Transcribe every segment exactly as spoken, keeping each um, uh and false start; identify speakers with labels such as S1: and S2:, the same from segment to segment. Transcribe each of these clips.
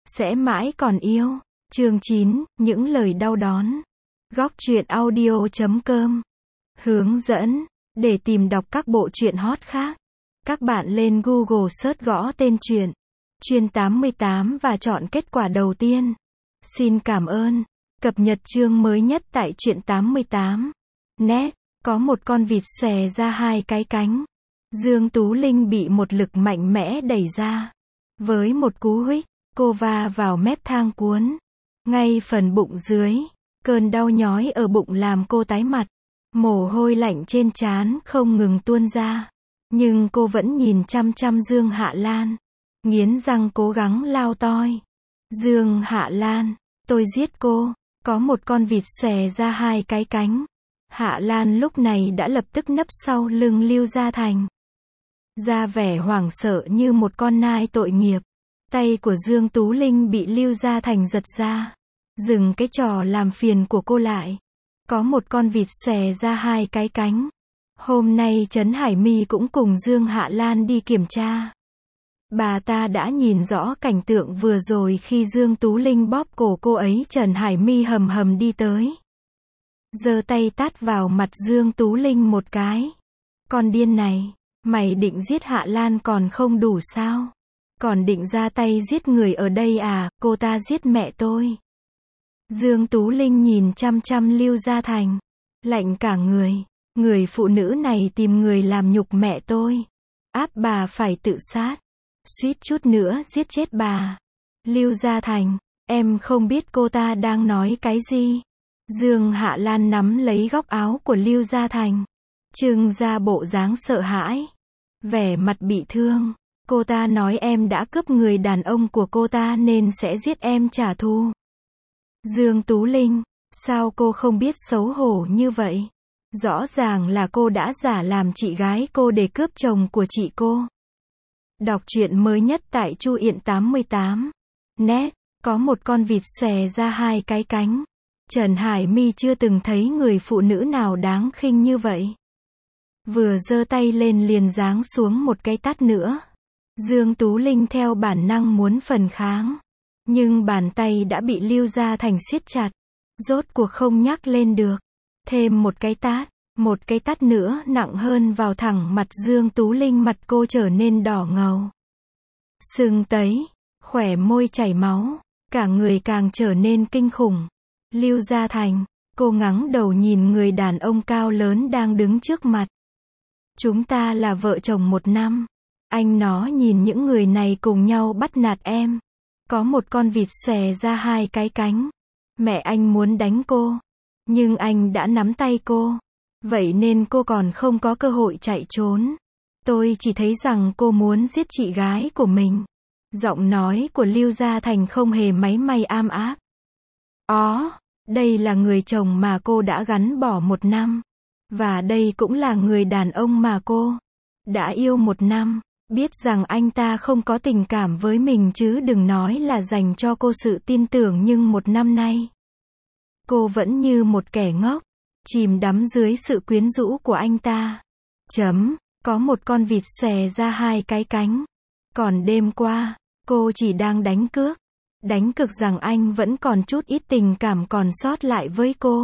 S1: sẽ mãi còn yêu. Chương chín, những lời đau đớn. Góc truyện audio chấm com. Hướng dẫn. Để tìm đọc các bộ truyện hot khác, các bạn lên Google search gõ tên truyện Truyện tám mươi tám và chọn kết quả đầu tiên. Xin cảm ơn. Cập nhật chương mới nhất tại Truyện tám mươi tám. Net. Có một con vịt xòe ra hai cái cánh. Dương Tú Linh bị một lực mạnh mẽ đẩy ra. Với một cú huých, cô va vào mép thang cuốn. Ngay phần bụng dưới. Cơn đau nhói ở bụng làm cô tái mặt. Mồ hôi lạnh trên trán không ngừng tuôn ra. Nhưng cô vẫn nhìn chăm chăm Dương Hạ Lan. Nghiến răng cố gắng lao toi. Dương Hạ Lan, tôi giết cô. Có một con vịt xòe ra hai cái cánh. Hạ Lan lúc này đã lập tức nấp sau lưng Lưu Gia Thành. Ra vẻ hoảng sợ như một con nai tội nghiệp. Tay của Dương Tú Linh bị Lưu Gia Thành giật ra. Dừng cái trò làm phiền của cô lại. Có một con vịt xòe ra hai cái cánh. Hôm nay Trấn Hải My cũng cùng Dương Hạ Lan đi kiểm tra. Bà ta đã nhìn rõ cảnh tượng vừa rồi khi Dương Tú Linh bóp cổ cô ấy. Trần Hải My hầm hầm đi tới. Giơ tay tát vào mặt Dương Tú Linh một cái. Con điên này, mày định giết Hạ Lan còn không đủ sao? Còn định ra tay giết người ở đây à? Cô ta giết mẹ tôi. Dương Tú Linh nhìn chăm chăm Lưu Gia Thành. Lạnh cả người. Người phụ nữ này tìm người làm nhục mẹ tôi. Áp bà phải tự sát. Suýt chút nữa giết chết bà. Lưu Gia Thành, em không biết cô ta đang nói cái gì. Dương Hạ Lan nắm lấy góc áo của Lưu Gia Thành. Trưng ra bộ dáng sợ hãi. Vẻ mặt bị thương. Cô ta nói em đã cướp người đàn ông của cô ta nên sẽ giết em trả thù. Dương Tú Linh, sao cô không biết xấu hổ như vậy? Rõ ràng là cô đã giả làm chị gái cô để cướp chồng của chị cô. Đọc truyện mới nhất tại Truyện tám mươi tám. Net. Có một con vịt xòe ra hai cái cánh. Trần Hải My chưa từng thấy người phụ nữ nào đáng khinh như vậy. Vừa giơ tay lên liền giáng xuống một cái tát nữa. Dương Tú Linh theo bản năng muốn phản kháng. Nhưng bàn tay đã bị Lưu Gia Thành siết chặt. Rốt cuộc không nhắc lên được. Thêm một cái tát. Một cái tát nữa nặng hơn vào thẳng mặt Dương Tú Linh, mặt cô trở nên đỏ ngầu. Sưng tấy. Khỏe môi chảy máu. Cả người càng trở nên kinh khủng. Lưu Gia Thành. Cô ngẩng đầu nhìn người đàn ông cao lớn đang đứng trước mặt. Chúng ta là vợ chồng một năm. Anh nó nhìn những người này cùng nhau bắt nạt em. Có một con vịt xòe ra hai cái cánh. Mẹ anh muốn đánh cô. Nhưng anh đã nắm tay cô. Vậy nên cô còn không có cơ hội chạy trốn. Tôi chỉ thấy rằng cô muốn giết chị gái của mình. Giọng nói của Lưu Gia Thành không hề máy may am áp. Ó, đây là người chồng mà cô đã gắn bỏ một năm. Và đây cũng là người đàn ông mà cô đã yêu một năm. Biết rằng anh ta không có tình cảm với mình chứ đừng nói là dành cho cô sự tin tưởng, nhưng một năm nay cô vẫn như một kẻ ngốc, chìm đắm dưới sự quyến rũ của anh ta. Chấm. Có một con vịt xòe ra hai cái cánh. Còn đêm qua, cô chỉ đang đánh cược. Đánh cược rằng anh vẫn còn chút ít tình cảm còn sót lại với cô.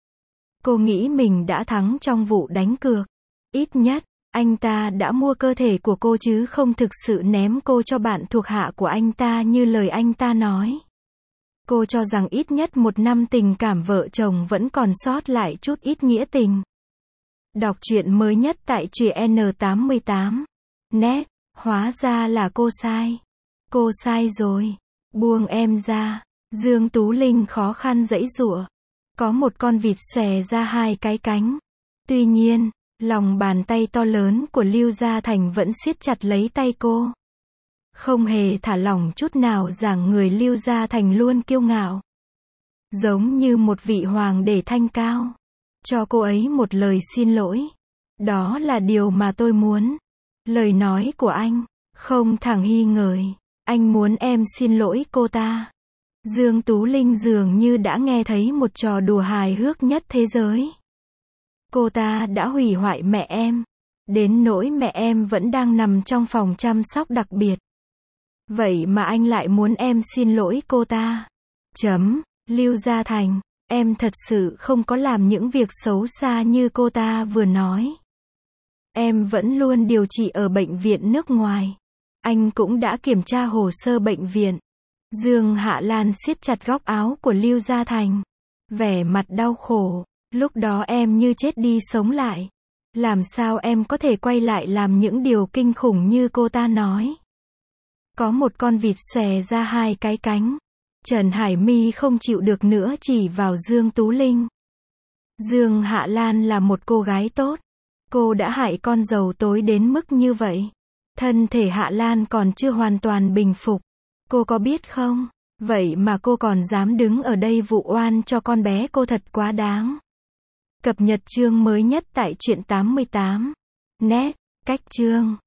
S1: Cô nghĩ mình đã thắng trong vụ đánh cược. Ít nhất, anh ta đã mua cơ thể của cô chứ không thực sự ném cô cho bạn thuộc hạ của anh ta như lời anh ta nói. Cô cho rằng ít nhất một năm tình cảm vợ chồng vẫn còn sót lại chút ít nghĩa tình. Đọc truyện mới nhất tại Truyện tám mươi tám. Net. Hóa ra là cô sai. Cô sai rồi. Buông em ra. Dương Tú Linh khó khăn giãy giụa. Có một con vịt xòe ra hai cái cánh. Tuy nhiên, lòng bàn tay to lớn của Lưu Gia Thành vẫn siết chặt lấy tay cô. Không hề thả lỏng chút nào, rằng người Lưu Gia Thành luôn kiêu ngạo. Giống như một vị hoàng đế thanh cao. Cho cô ấy một lời xin lỗi. Đó là điều mà tôi muốn. Lời nói của anh không thẳng hi ngời. Anh muốn em xin lỗi cô ta. Dương Tú Linh dường như đã nghe thấy một trò đùa hài hước nhất thế giới. Cô ta đã hủy hoại mẹ em. Đến nỗi mẹ em vẫn đang nằm trong phòng chăm sóc đặc biệt. Vậy mà anh lại muốn em xin lỗi cô ta. Chấm. Lưu Gia Thành, em thật sự không có làm những việc xấu xa như cô ta vừa nói. Em vẫn luôn điều trị ở bệnh viện nước ngoài. Anh cũng đã kiểm tra hồ sơ bệnh viện. Dương Hạ Lan siết chặt góc áo của Lưu Gia Thành. Vẻ mặt đau khổ. Lúc đó em như chết đi sống lại. Làm sao em có thể quay lại làm những điều kinh khủng như cô ta nói. Có một con vịt xòe ra hai cái cánh. Trần Hải My không chịu được nữa chỉ vào Dương Tú Linh. Dương Hạ Lan là một cô gái tốt. Cô đã hại con dâu tối đến mức như vậy. Thân thể Hạ Lan còn chưa hoàn toàn bình phục. Cô có biết không? Vậy mà cô còn dám đứng ở đây vụ oan cho con bé cô, thật quá đáng. Cập nhật chương mới nhất tại truyện tám mươi tám net, cách chương.